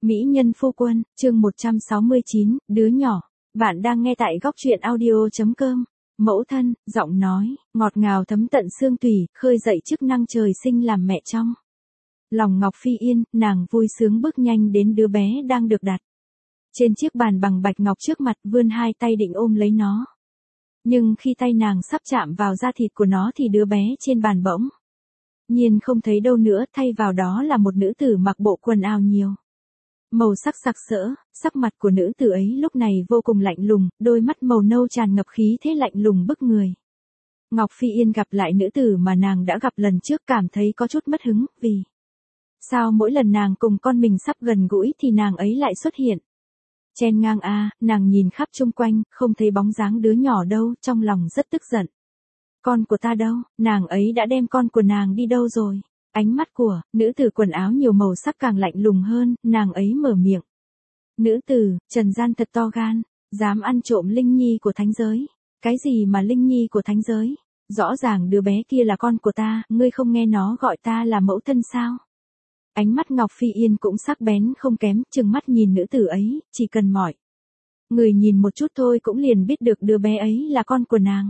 Mỹ nhân phu quân, chương 169, đứa nhỏ. Bạn đang nghe tại góc truyện audio.com. Mẫu thân, giọng nói, ngọt ngào thấm tận xương tủy, khơi dậy chức năng trời sinh làm mẹ trong lòng Ngọc Phi Yên, nàng vui sướng bước nhanh đến đứa bé đang được đặt trên chiếc bàn bằng bạch ngọc trước mặt, vươn hai tay định ôm lấy nó. Nhưng khi tay nàng sắp chạm vào da thịt của nó thì đứa bé trên bàn bỗng nhiên không thấy đâu nữa, thay vào đó là một nữ tử mặc bộ quần áo nhiều màu sắc sặc sỡ. Sắc mặt của nữ tử ấy lúc này vô cùng lạnh lùng, đôi mắt màu nâu tràn ngập khí thế lạnh lùng bức người. Ngọc Phi Yên gặp lại nữ tử mà nàng đã gặp lần trước, cảm thấy có chút mất hứng, vì sao mỗi lần nàng cùng con mình sắp gần gũi thì nàng ấy lại xuất hiện chen ngang nàng nhìn khắp chung quanh, không thấy bóng dáng đứa nhỏ đâu, trong lòng rất tức giận. Con của ta đâu, nàng ấy đã đem con của nàng đi đâu rồi? Ánh mắt của nữ tử quần áo nhiều màu sắc càng lạnh lùng hơn, nàng ấy mở miệng. Nữ tử, trần gian thật to gan, dám ăn trộm linh nhi của thánh giới. Cái gì mà linh nhi của thánh giới? Rõ ràng đứa bé kia là con của ta, ngươi không nghe nó gọi ta là mẫu thân sao? Ánh mắt Ngọc Phi Yên cũng sắc bén không kém, trừng mắt nhìn nữ tử ấy, chỉ cần mọi người nhìn một chút thôi cũng liền biết được đứa bé ấy là con của nàng.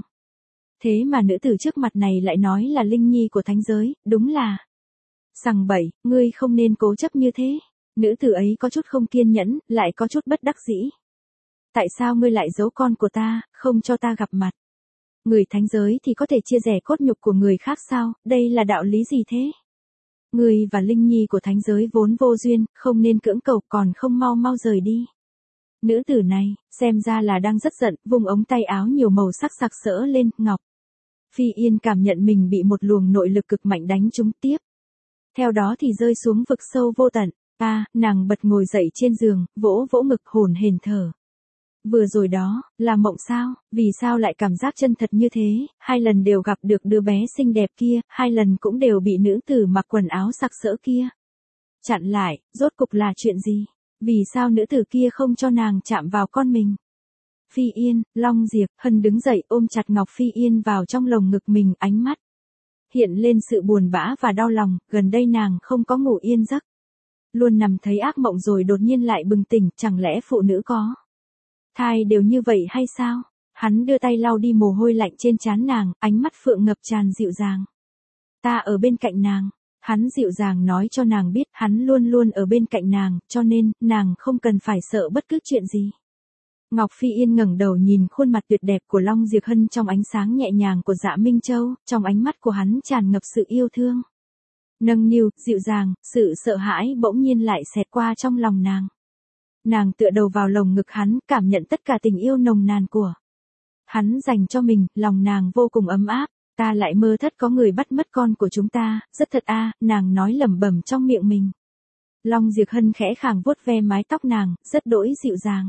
Thế mà nữ tử trước mặt này lại nói là linh nhi của thánh giới, đúng là sằng bậy, ngươi không nên cố chấp như thế. Nữ tử ấy có chút không kiên nhẫn, lại có chút bất đắc dĩ. Tại sao ngươi lại giấu con của ta, không cho ta gặp mặt? Người thánh giới thì có thể chia rẽ cốt nhục của người khác sao, đây là đạo lý gì thế? Ngươi và linh nhi của thánh giới vốn vô duyên, không nên cưỡng cầu, còn không mau mau rời đi. Nữ tử này, xem ra là đang rất giận, vùng ống tay áo nhiều màu sắc sặc sỡ lên. Ngọc Phi Yên cảm nhận mình bị một luồng nội lực cực mạnh đánh trúng tiếp. Theo đó thì rơi xuống vực sâu vô tận. Nàng bật ngồi dậy trên giường, vỗ vỗ ngực hổn hển thở. Vừa rồi đó, là mộng sao, vì sao lại cảm giác chân thật như thế, hai lần đều gặp được đứa bé xinh đẹp kia, hai lần cũng đều bị nữ tử mặc quần áo sặc sỡ kia chặn lại, rốt cục là chuyện gì? Vì sao nữ tử kia không cho nàng chạm vào con mình? Phi Yên, Long Diệp Hân đứng dậy ôm chặt Ngọc Phi Yên vào trong lồng ngực mình, ánh mắt hiện lên sự buồn bã và đau lòng, gần đây nàng không có ngủ yên giấc. Luôn nằm thấy ác mộng rồi đột nhiên lại bừng tỉnh, chẳng lẽ phụ nữ có thai đều như vậy hay sao? Hắn đưa tay lau đi mồ hôi lạnh trên trán nàng, ánh mắt phượng ngập tràn dịu dàng. Ta ở bên cạnh nàng. Hắn dịu dàng nói cho nàng biết hắn luôn luôn ở bên cạnh nàng, cho nên, nàng không cần phải sợ bất cứ chuyện gì. Ngọc Phi Yên ngẩng đầu nhìn khuôn mặt tuyệt đẹp của Long Diệp Hân trong ánh sáng nhẹ nhàng của Dạ Minh Châu, trong ánh mắt của hắn tràn ngập sự yêu thương. Nâng niu, dịu dàng, sự sợ hãi bỗng nhiên lại xẹt qua trong lòng nàng. Nàng tựa đầu vào lồng ngực hắn, cảm nhận tất cả tình yêu nồng nàn của hắn dành cho mình, lòng nàng vô cùng ấm áp. Ta lại mơ thất có người bắt mất con của chúng ta, rất thật nàng nói lẩm bẩm trong miệng mình. Long Diệp Hân khẽ khàng vuốt ve mái tóc nàng, rất đỗi dịu dàng.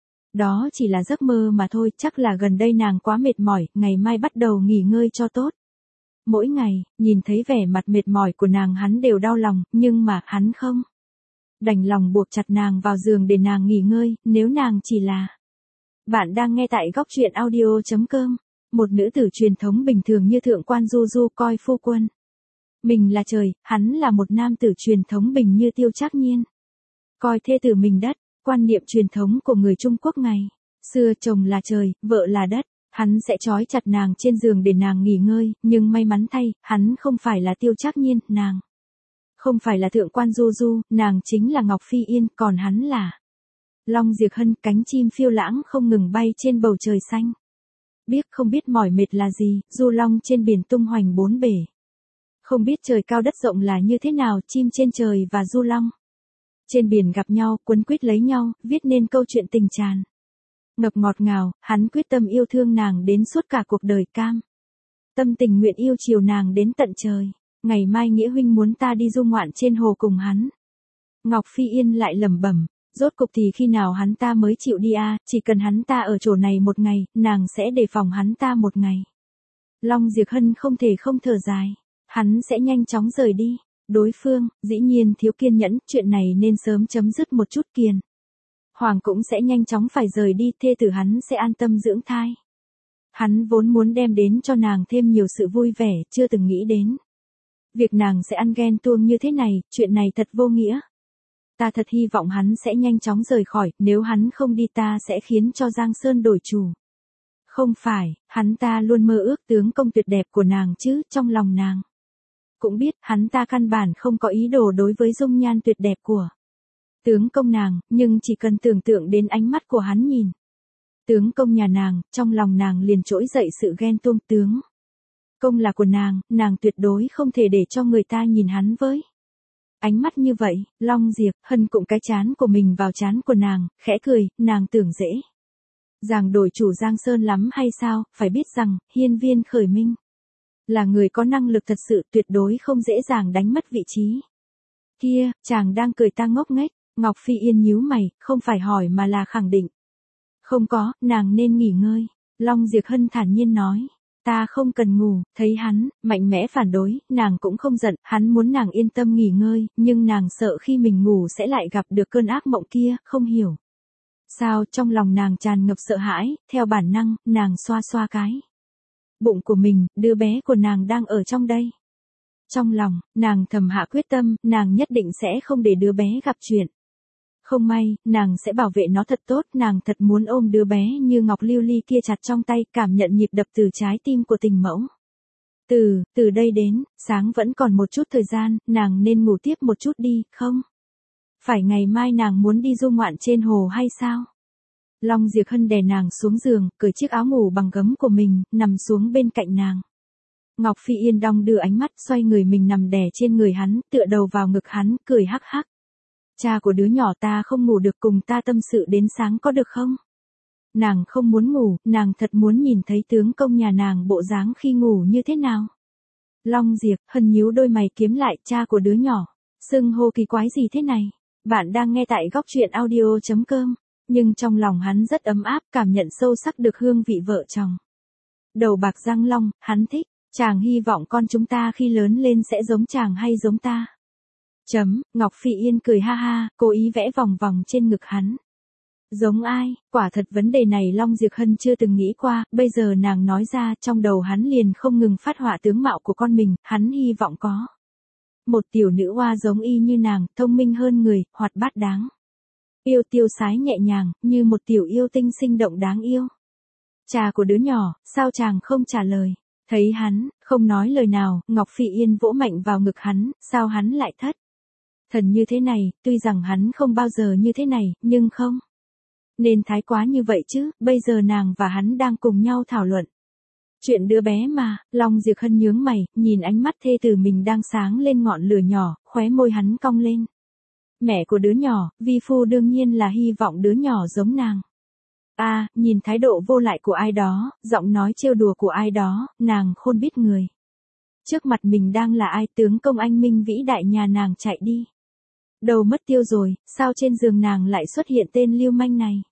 Đó chỉ là giấc mơ mà thôi, chắc là gần đây nàng quá mệt mỏi, ngày mai bắt đầu nghỉ ngơi cho tốt. Mỗi ngày, nhìn thấy vẻ mặt mệt mỏi của nàng hắn đều đau lòng, nhưng mà hắn không đành lòng buộc chặt nàng vào giường để nàng nghỉ ngơi, nếu nàng chỉ là... Bạn đang nghe tại góc truyện audio.com. Một nữ tử truyền thống bình thường như thượng quan Du Du coi phu quân mình là trời, hắn là một nam tử truyền thống bình như Tiêu Trác Nhiên coi thê tử mình đất. Quan niệm truyền thống của người Trung Quốc ngày xưa, chồng là trời, vợ là đất. Hắn sẽ trói chặt nàng trên giường để nàng nghỉ ngơi, nhưng may mắn thay, hắn không phải là Tiêu Trác Nhiên, nàng không phải là thượng quan Du Du, nàng chính là Ngọc Phi Yên, còn hắn là Long Diệp Hân, cánh chim phiêu lãng không ngừng bay trên bầu trời xanh. Biết không biết mỏi mệt là gì, du long trên biển tung hoành bốn bể. Không biết trời cao đất rộng là như thế nào, chim trên trời và du long trên biển gặp nhau, quấn quýt lấy nhau, viết nên câu chuyện tình tràn ngập ngọt ngào. Hắn quyết tâm yêu thương nàng đến suốt cả cuộc đời, cam tâm tình nguyện yêu chiều nàng đến tận trời. Ngày mai Nghĩa huynh muốn ta đi du ngoạn trên hồ cùng hắn. Ngọc Phi Yên lại lẩm bẩm. Rốt cục thì khi nào hắn ta mới chịu đi chỉ cần hắn ta ở chỗ này một ngày, nàng sẽ đề phòng hắn ta một ngày. Long Diệp Hân không thể không thở dài. Hắn sẽ nhanh chóng rời đi. Đối phương, dĩ nhiên thiếu kiên nhẫn, chuyện này nên sớm chấm dứt một chút kiền. Hoàng cũng sẽ nhanh chóng phải rời đi, thê tử hắn sẽ an tâm dưỡng thai. Hắn vốn muốn đem đến cho nàng thêm nhiều sự vui vẻ, chưa từng nghĩ đến việc nàng sẽ ăn ghen tuông như thế này, chuyện này thật vô nghĩa. Ta thật hy vọng hắn sẽ nhanh chóng rời khỏi, nếu hắn không đi ta sẽ khiến cho Giang Sơn đổi chủ. Không phải, hắn ta luôn mơ ước tướng công tuyệt đẹp của nàng chứ, trong lòng nàng. Cũng biết, hắn ta căn bản không có ý đồ đối với dung nhan tuyệt đẹp của tướng công nàng, nhưng chỉ cần tưởng tượng đến ánh mắt của hắn nhìn tướng công nhà nàng, trong lòng nàng liền trỗi dậy sự ghen tuông. Tướng công là của nàng tuyệt đối không thể để cho người ta nhìn hắn với ánh mắt như vậy. Long Diệp Hân cụm cái trán của mình vào trán của nàng, khẽ cười, nàng tưởng dễ dàng đổi chủ Giang Sơn lắm hay sao, phải biết rằng, Hiên Viên Khởi Minh là người có năng lực thật sự, tuyệt đối không dễ dàng đánh mất vị trí. Kia, chàng đang cười ta ngốc nghếch. Ngọc Phi Yên nhíu mày, không phải hỏi mà là khẳng định. Không có, nàng nên nghỉ ngơi. Long Diệp Hân thản nhiên nói. Ta không cần ngủ. Thấy hắn mạnh mẽ phản đối, nàng cũng không giận, hắn muốn nàng yên tâm nghỉ ngơi, nhưng nàng sợ khi mình ngủ sẽ lại gặp được cơn ác mộng kia, không hiểu sao trong lòng nàng tràn ngập sợ hãi, theo bản năng, nàng xoa xoa cái bụng của mình, đứa bé của nàng đang ở trong đây. Trong lòng, nàng thầm hạ quyết tâm, nàng nhất định sẽ không để đứa bé gặp chuyện không may, nàng sẽ bảo vệ nó thật tốt, nàng thật muốn ôm đứa bé như ngọc lưu ly kia chặt trong tay, cảm nhận nhịp đập từ trái tim của tình mẫu. Từ đây đến, sáng vẫn còn một chút thời gian, nàng nên ngủ tiếp một chút đi, không? Phải ngày mai nàng muốn đi du ngoạn trên hồ hay sao? Long Diệp Hân đè nàng xuống giường, cởi chiếc áo ngủ bằng gấm của mình, nằm xuống bên cạnh nàng. Ngọc Phi Yên đong đưa ánh mắt, xoay người mình nằm đè trên người hắn, tựa đầu vào ngực hắn, cười hắc hắc. Cha của đứa nhỏ ta không ngủ được, cùng ta tâm sự đến sáng có được không? Nàng không muốn ngủ, nàng thật muốn nhìn thấy tướng công nhà nàng bộ dáng khi ngủ như thế nào. Long Diệp Hân nhíu đôi mày kiếm lại, cha của đứa nhỏ. Xưng hô kỳ quái gì thế này? Bạn đang nghe tại góc truyện audio.com. Nhưng trong lòng hắn rất ấm áp, cảm nhận sâu sắc được hương vị vợ chồng. Đầu bạc răng long, hắn thích. Chàng hy vọng con chúng ta khi lớn lên sẽ giống chàng hay giống ta. Ngọc Phi Yên cười ha ha, cố ý vẽ vòng vòng trên ngực hắn. Giống ai? Quả thật vấn đề này Long Diệp Hân chưa từng nghĩ qua, bây giờ nàng nói ra, trong đầu hắn liền không ngừng phát họa tướng mạo của con mình, hắn hy vọng có một tiểu nữ oa giống y như nàng, thông minh hơn người, hoạt bát đáng yêu, tiêu sái nhẹ nhàng, như một tiểu yêu tinh sinh động đáng yêu. Cha của đứa nhỏ, sao chàng không trả lời? Thấy hắn không nói lời nào, Ngọc Phi Yên vỗ mạnh vào ngực hắn, sao hắn lại thất thần như thế này, tuy rằng hắn không bao giờ như thế này, nhưng không nên thái quá như vậy chứ, bây giờ nàng và hắn đang cùng nhau thảo luận chuyện đứa bé mà. Long Diệp Hân nhướng mày, nhìn ánh mắt thê tử mình đang sáng lên ngọn lửa nhỏ, khóe môi hắn cong lên. Mẹ của đứa nhỏ, vi phu đương nhiên là hy vọng đứa nhỏ giống nàng. Nhìn thái độ vô lại của ai đó, giọng nói trêu đùa của ai đó, nàng khôn biết người trước mặt mình đang là ai. Tướng công anh minh vĩ đại nhà nàng chạy đi đầu mất tiêu rồi, sao trên giường nàng lại xuất hiện tên lưu manh này?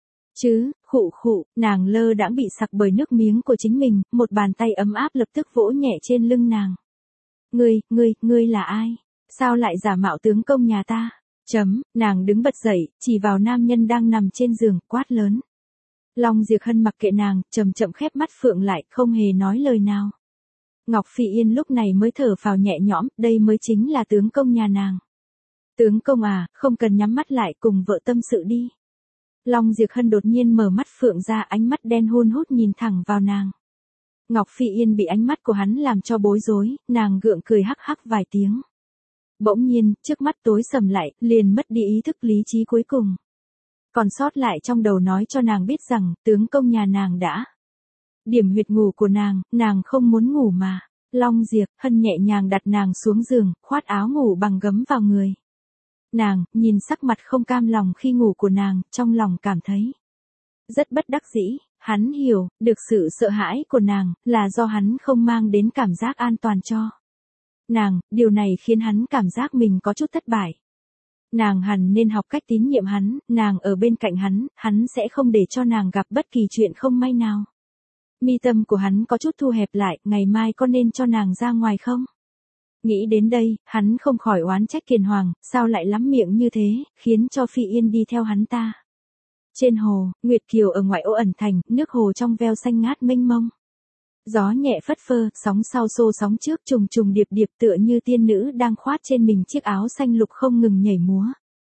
Khụ, nàng lơ đãng bị sặc bởi nước miếng của chính mình, một bàn tay ấm áp lập tức vỗ nhẹ trên lưng nàng. Ngươi là ai? Sao lại giả mạo tướng công nhà ta? Nàng đứng bật dậy, chỉ vào nam nhân đang nằm trên giường, quát lớn. Long Diệp Hân mặc kệ nàng, chậm khép mắt phượng lại, không hề nói lời nào. Ngọc Phi Yên lúc này mới thở phào nhẹ nhõm, đây mới chính là tướng công nhà nàng. Tướng công à, không cần nhắm mắt lại, cùng vợ tâm sự đi. Long Diệp Hân đột nhiên mở mắt phượng ra, ánh mắt đen hun hút nhìn thẳng vào nàng. Ngọc Phi Yên bị ánh mắt của hắn làm cho bối rối, nàng gượng cười hắc hắc vài tiếng. Bỗng nhiên, trước mắt tối sầm lại, liền mất đi ý thức, lý trí cuối cùng còn sót lại trong đầu nói cho nàng biết rằng, tướng công nhà nàng đã điểm huyệt ngủ của nàng không muốn ngủ mà. Long Diệp Hân nhẹ nhàng đặt nàng xuống giường, khoát áo ngủ bằng gấm vào người nàng, nhìn sắc mặt không cam lòng khi ngủ của nàng, trong lòng cảm thấy rất bất đắc dĩ. Hắn hiểu được sự sợ hãi của nàng là do hắn không mang đến cảm giác an toàn cho nàng, điều này khiến hắn cảm giác mình có chút thất bại. Nàng hẳn nên học cách tín nhiệm hắn, nàng ở bên cạnh hắn sẽ không để cho nàng gặp bất kỳ chuyện không may nào. Mi tâm của hắn có chút thu hẹp lại, ngày mai có nên cho nàng ra ngoài không? Nghĩ đến đây, hắn không khỏi oán trách Kiền Hoàng, sao lại lắm miệng như thế, khiến cho Phi Yên đi theo hắn ta. Trên hồ, Nguyệt Kiều ở ngoại ô ẩn thành, nước hồ trong veo xanh ngát mênh mông. Gió nhẹ phất phơ, sóng sau xô sóng trước, trùng trùng điệp điệp tựa như tiên nữ đang khoát trên mình chiếc áo xanh lục không ngừng nhảy múa.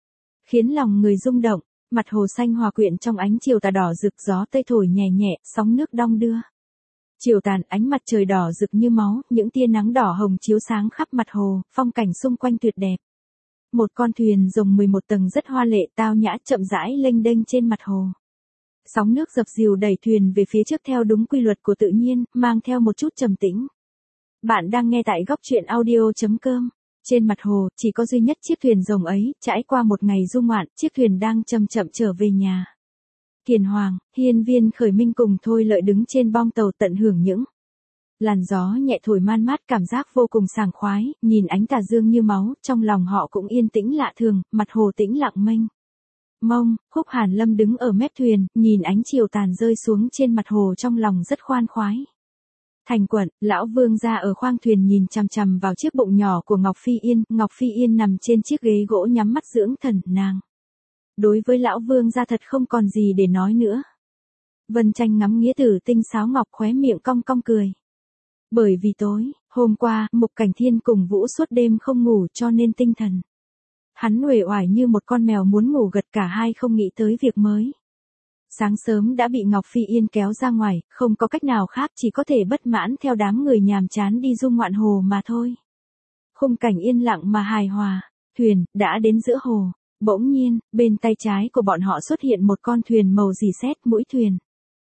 khiến lòng người rung động. Mặt hồ xanh hòa quyện trong ánh chiều tà đỏ rực, gió tây thổi nhẹ nhẹ, sóng nước đong đưa. Chiều tàn, ánh mặt trời đỏ rực như máu, những tia nắng đỏ hồng chiếu sáng khắp mặt hồ, phong cảnh xung quanh tuyệt đẹp. Một con thuyền rồng 11 tầng rất hoa lệ tao nhã chậm rãi lênh đênh trên mặt hồ. Sóng nước dập dìu đẩy thuyền về phía trước theo đúng quy luật của tự nhiên, mang theo một chút trầm tĩnh. Bạn đang nghe tại góc truyện audio.com. Trên mặt hồ, chỉ có duy nhất chiếc thuyền rồng ấy, trải qua một ngày du ngoạn, chiếc thuyền đang chậm chậm trở về nhà. Kiền Hoàng, Hiên Viên Khởi Minh cùng Thôi Lợi đứng trên bong tàu tận hưởng những làn gió nhẹ thổi man mát, cảm giác vô cùng sảng khoái, nhìn ánh tà dương như máu, trong lòng họ cũng yên tĩnh lạ thường, mặt hồ tĩnh lặng mênh mông. Khúc Hàn Lâm đứng ở mép thuyền, nhìn ánh chiều tàn rơi xuống trên mặt hồ trong lòng rất khoan khoái. Thành Quận, lão vương gia ở khoang thuyền nhìn chằm chằm vào chiếc bụng nhỏ của Ngọc Phi Yên nằm trên chiếc ghế gỗ nhắm mắt dưỡng thần, nàng. Đối với lão vương gia thật không còn gì để nói nữa. Vân Tranh ngắm nghĩa tử tinh sáo ngọc, khóe miệng cong cong cười. Bởi vì tối hôm qua, Mục Cảnh Thiên cùng Vũ suốt đêm không ngủ cho nên tinh thần hắn uể oải như một con mèo muốn ngủ gật, cả hai không nghĩ tới việc mới. Sáng sớm đã bị Ngọc Phi Yên kéo ra ngoài, không có cách nào khác, chỉ có thể bất mãn theo đám người nhàm chán đi du ngoạn hồ mà thôi. Khung cảnh yên lặng mà hài hòa, thuyền đã đến giữa hồ. Bỗng nhiên, bên tay trái của bọn họ xuất hiện một con thuyền màu rỉ sét, mũi thuyền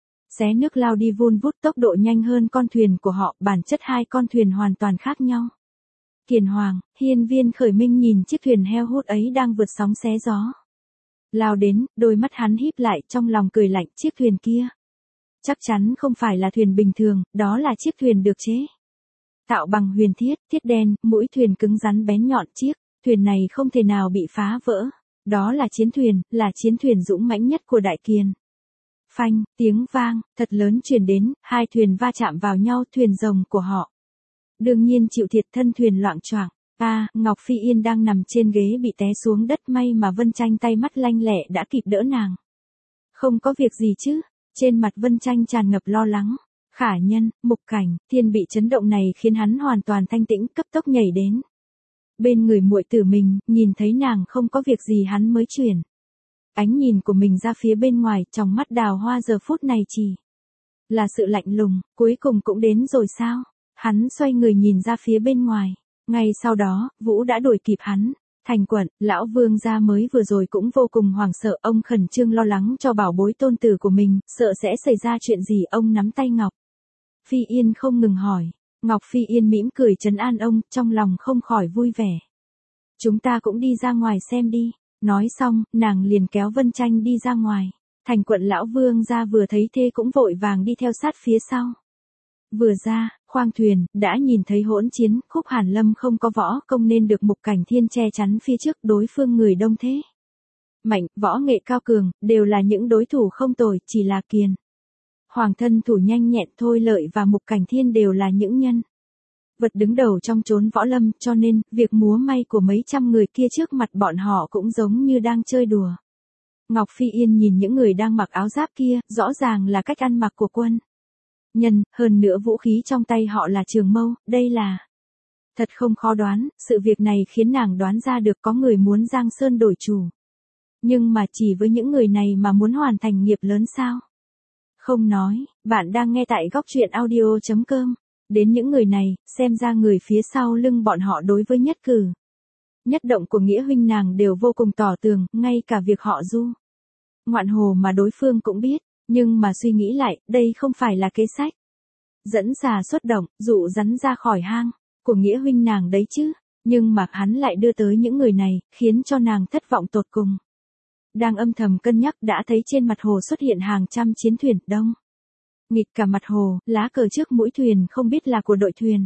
xé nước lao đi vun vút, tốc độ nhanh hơn con thuyền của họ, bản chất hai con thuyền hoàn toàn khác nhau. Kiền Hoàng, Hiên Viên Khởi Minh nhìn chiếc thuyền heo hút ấy đang vượt sóng xé gió lao đến, đôi mắt hắn híp lại, trong lòng cười lạnh, chiếc thuyền kia chắc chắn không phải là thuyền bình thường, đó là chiếc thuyền được chế tạo bằng huyền thiết, thiết đen, mũi thuyền cứng rắn bén nhọn, chiếc thuyền này không thể nào bị phá vỡ. Đó là chiến thuyền dũng mãnh nhất của Đại Kiền. Phanh, tiếng vang thật lớn truyền đến, hai thuyền va chạm vào nhau, thuyền rồng của họ đương nhiên chịu thiệt, thân thuyền loạng choạng. Ngọc Phi Yên đang nằm trên ghế bị té xuống đất, may mà Vân Tranh tay mắt lanh lẹ đã kịp đỡ nàng. Không có việc gì chứ? Trên mặt Vân Tranh tràn ngập lo lắng. Khả Nhân, Mục Cảnh Thiên bị chấn động này khiến hắn hoàn toàn thanh tĩnh, cấp tốc nhảy đến bên người muội tử mình, nhìn thấy nàng không có việc gì hắn mới chuyển ánh nhìn của mình ra phía bên ngoài, trong mắt Đào Hoa giờ phút này chỉ là sự lạnh lùng. Cuối cùng cũng đến rồi sao? Hắn xoay người nhìn ra phía bên ngoài. Ngay sau đó, Vũ đã đuổi kịp hắn. Thành Quận, lão vương gia mới vừa rồi cũng vô cùng hoảng sợ, ông khẩn trương lo lắng cho bảo bối tôn tử của mình, sợ sẽ xảy ra chuyện gì. Ông nắm tay Ngọc Phi Yên không ngừng hỏi. Ngọc Phi Yên mỉm cười trấn an ông, trong lòng không khỏi vui vẻ. Chúng ta cũng đi ra ngoài xem đi. Nói xong, nàng liền kéo Vân Tranh đi ra ngoài. Thành Quận lão vương gia vừa thấy thế cũng vội vàng đi theo sát phía sau. Vừa ra, khoang thuyền, đã nhìn thấy hỗn chiến, Khúc Hàn Lâm không có võ công nên được Mục Cảnh Thiên che chắn phía trước, đối phương người đông thế mạnh, võ nghệ cao cường, đều là những đối thủ không tồi, chỉ là Kiền Hoàng thân thủ nhanh nhẹn, Thôi Lợi và Mục Cảnh Thiên đều là những nhân vật đứng đầu trong chốn võ lâm, cho nên, việc múa may của mấy trăm người kia trước mặt bọn họ cũng giống như đang chơi đùa. Ngọc Phi Yên nhìn những người đang mặc áo giáp kia, rõ ràng là cách ăn mặc của quân nhân, hơn nữa vũ khí trong tay họ là trường mâu, đây là thật không khó đoán, sự việc này khiến nàng đoán ra được có người muốn Giang Sơn đổi chủ. Nhưng mà chỉ với những người này mà muốn hoàn thành nghiệp lớn sao? Không nói, bạn đang nghe tại góc truyện audio.com. Đến những người này, xem ra người phía sau lưng bọn họ đối với nhất cử nhất động của Nghĩa huynh nàng đều vô cùng tỏ tường, ngay cả việc họ du ngoạn hồ mà đối phương cũng biết. Nhưng mà suy nghĩ lại, đây không phải là kế sách dẫn xà xuất động, dụ rắn ra khỏi hang của Nghĩa huynh nàng đấy chứ. Nhưng mà hắn lại đưa tới những người này, khiến cho nàng thất vọng tột cùng. Đang âm thầm cân nhắc đã thấy trên mặt hồ xuất hiện hàng trăm chiến thuyền đông nghịt cả mặt hồ, lá cờ trước mũi thuyền không biết là của đội thuyền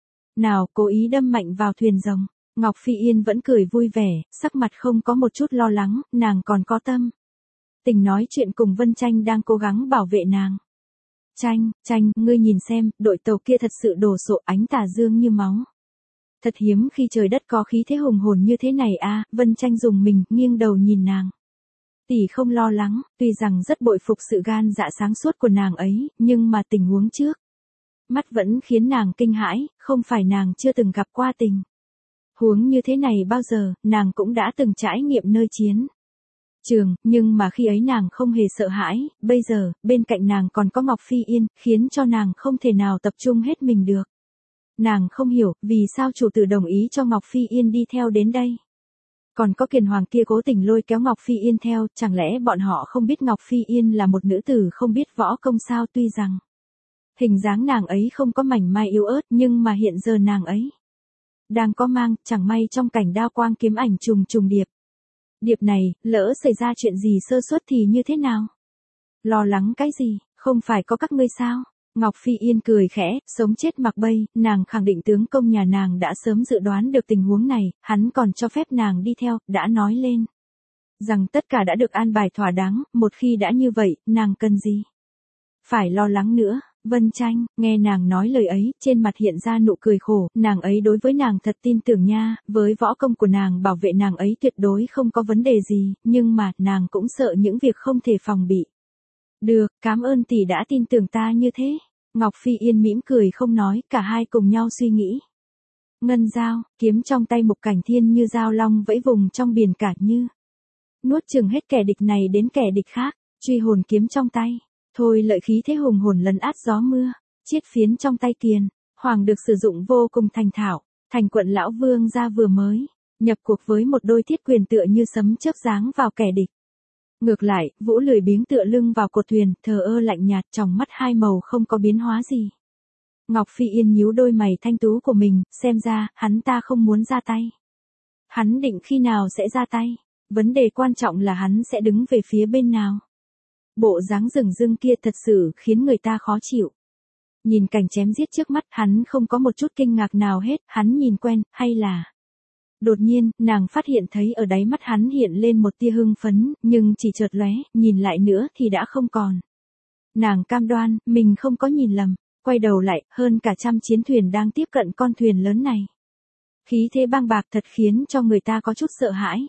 nào cố ý đâm mạnh vào thuyền rồng. Ngọc Phi Yên vẫn cười vui vẻ, sắc mặt không có một chút lo lắng, nàng còn có tâm tình nói chuyện cùng Vân Tranh đang cố gắng bảo vệ nàng. Tranh, ngươi nhìn xem, đội tàu kia thật sự đổ sộ, ánh tà dương như máu. Thật hiếm khi trời đất có khí thế hùng hồn như thế này a. Vân Tranh dùng mình, nghiêng đầu nhìn nàng. Tỷ không lo lắng, tuy rằng rất bội phục sự gan dạ sáng suốt của nàng ấy, nhưng mà tình huống trước mắt vẫn khiến nàng kinh hãi, không phải nàng chưa từng gặp qua tình huống như thế này bao giờ, nàng cũng đã từng trải nghiệm nơi chiến trường, nhưng mà khi ấy nàng không hề sợ hãi, bây giờ, bên cạnh nàng còn có Ngọc Phi Yên, khiến cho nàng không thể nào tập trung hết mình được. Nàng không hiểu, vì sao chủ tử đồng ý cho Ngọc Phi Yên đi theo đến đây. Còn có Kiền Hoàng kia cố tình lôi kéo Ngọc Phi Yên theo, chẳng lẽ bọn họ không biết Ngọc Phi Yên là một nữ tử không biết võ công sao, tuy rằng hình dáng nàng ấy không có mảnh mai yếu ớt, nhưng mà hiện giờ nàng ấy đang có mang, chẳng may trong cảnh đao quang kiếm ảnh trùng trùng điệp. Điệp này, lỡ xảy ra chuyện gì sơ suất thì như thế nào? Lo lắng cái gì, không phải có các ngươi sao? Ngọc Phi Yên cười khẽ, sống chết mặc bay, nàng khẳng định tướng công nhà nàng đã sớm dự đoán được tình huống này, hắn còn cho phép nàng đi theo, đã nói lên rằng tất cả đã được an bài thỏa đáng, một khi đã như vậy, nàng cần gì phải lo lắng nữa. Vân Tranh, nghe nàng nói lời ấy, trên mặt hiện ra nụ cười khổ, nàng ấy đối với nàng thật tin tưởng nha, với võ công của nàng bảo vệ nàng ấy tuyệt đối không có vấn đề gì, nhưng mà, nàng cũng sợ những việc không thể phòng bị. Được, cảm ơn tỷ đã tin tưởng ta như thế. Ngọc Phi Yên mỉm cười không nói, cả hai cùng nhau suy nghĩ. Ngân dao, kiếm trong tay Mục Cảnh Thiên như dao long vẫy vùng trong biển cả như nuốt chửng hết kẻ địch này đến kẻ địch khác, truy hồn kiếm trong tay. Thôi lợi khí thế hùng hồn lấn át gió mưa, chiết phiến trong tay Kiền Hoàng được sử dụng vô cùng thành thạo, thành quận lão vương gia vừa mới nhập cuộc với một đôi thiết quyền tựa như sấm chớp giáng vào kẻ địch. Ngược lại, Vũ lười biếng tựa lưng vào cột thuyền, thờ ơ lạnh nhạt, trong mắt hai màu không có biến hóa gì. Ngọc Phi Yên nhíu đôi mày thanh tú của mình, xem ra, hắn ta không muốn ra tay. Hắn định khi nào sẽ ra tay? Vấn đề quan trọng là hắn sẽ đứng về phía bên nào? Bộ dáng rừng rưng kia thật sự khiến người ta khó chịu. Nhìn cảnh chém giết trước mắt, hắn không có một chút kinh ngạc nào hết, hắn nhìn quen, hay là... Đột nhiên, nàng phát hiện thấy ở đáy mắt hắn hiện lên một tia hưng phấn, nhưng chỉ chợt lóe, nhìn lại nữa thì đã không còn. Nàng cam đoan, mình không có nhìn lầm, quay đầu lại, hơn cả 100 chiến thuyền đang tiếp cận con thuyền lớn này. Khí thế bang bạc thật khiến cho người ta có chút sợ hãi.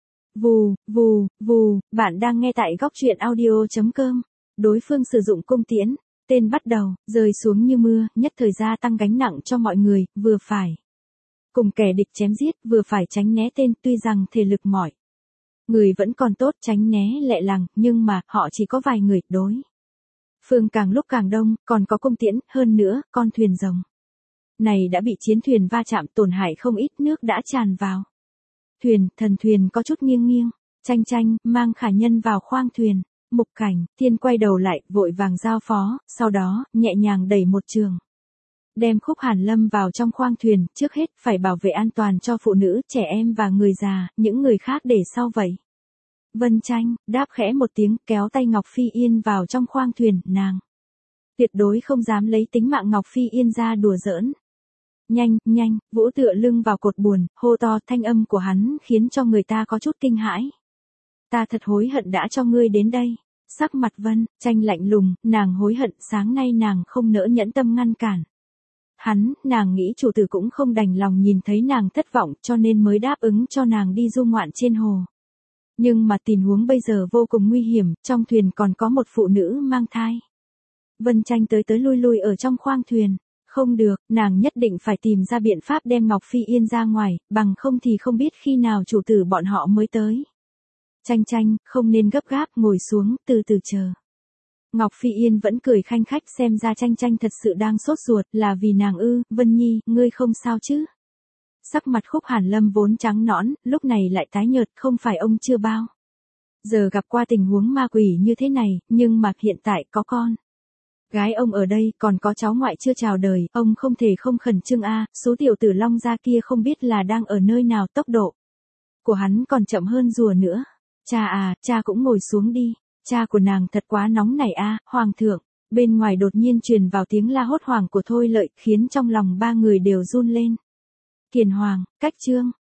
Vù, vù, vù, bạn đang nghe tại góc truyện audio.com. Đối phương sử dụng cung tiễn, tên bắt đầu, rơi xuống như mưa, nhất thời gia tăng gánh nặng cho mọi người, vừa phải cùng kẻ địch chém giết, vừa phải tránh né tên, tuy rằng thể lực mỏi. Người vẫn còn tốt, tránh né lẹ làng, nhưng mà, họ chỉ có vài người, đối phương càng lúc càng đông, còn có cung tiễn, hơn nữa, con thuyền rồng này đã bị chiến thuyền va chạm tổn hại không ít, nước đã tràn vào thuyền, thần thuyền có chút nghiêng nghiêng. Tranh Tranh mang Khả Nhân vào khoang thuyền. Mục Cảnh Thiên quay đầu lại, vội vàng giao phó, sau đó, nhẹ nhàng đẩy một trường, đem Khúc Hàn Lâm vào trong khoang thuyền, trước hết, phải bảo vệ an toàn cho phụ nữ, trẻ em và người già, những người khác để sau vậy. Vân Tranh, đáp khẽ một tiếng, kéo tay Ngọc Phi Yên vào trong khoang thuyền, nàng tuyệt đối không dám lấy tính mạng Ngọc Phi Yên ra đùa giỡn. Nhanh, nhanh, Vũ tựa lưng vào cột buồn, hô to, thanh âm của hắn khiến cho người ta có chút kinh hãi. Ta thật hối hận đã cho ngươi đến đây. Sắc mặt Vân Tranh lạnh lùng, nàng hối hận, sáng nay nàng không nỡ nhẫn tâm ngăn cản hắn, nàng nghĩ chủ tử cũng không đành lòng nhìn thấy nàng thất vọng, cho nên mới đáp ứng cho nàng đi du ngoạn trên hồ. Nhưng mà tình huống bây giờ vô cùng nguy hiểm, trong thuyền còn có một phụ nữ mang thai. Vân Tranh tới tới lui lui ở trong khoang thuyền. Không được, nàng nhất định phải tìm ra biện pháp đem Ngọc Phi Yên ra ngoài, bằng không thì không biết khi nào chủ tử bọn họ mới tới. Tranh Tranh, không nên gấp gáp, ngồi xuống, từ từ chờ. Ngọc Phi Yên vẫn cười khanh khách, xem ra Tranh Tranh thật sự đang sốt ruột, là vì nàng ư? Vân Nhi, ngươi không sao chứ? Sắc mặt Khúc Hàn Lâm vốn trắng nõn, lúc này lại tái nhợt, không phải ông chưa bao giờ gặp qua tình huống ma quỷ như thế này, nhưng mà hiện tại có con gái ông ở đây, còn có cháu ngoại chưa chào đời, ông không thể không khẩn trương a. Số tiểu tử Long gia kia không biết là đang ở nơi nào, tốc độ của hắn còn chậm hơn rùa nữa. Cha à, cha cũng ngồi xuống đi. Cha của nàng thật quá nóng nảy a, hoàng thượng. Bên ngoài đột nhiên truyền vào tiếng la hốt hoảng của Thôi Lợi, khiến trong lòng ba người đều run lên. Kiền Hoàng, Cách Trương,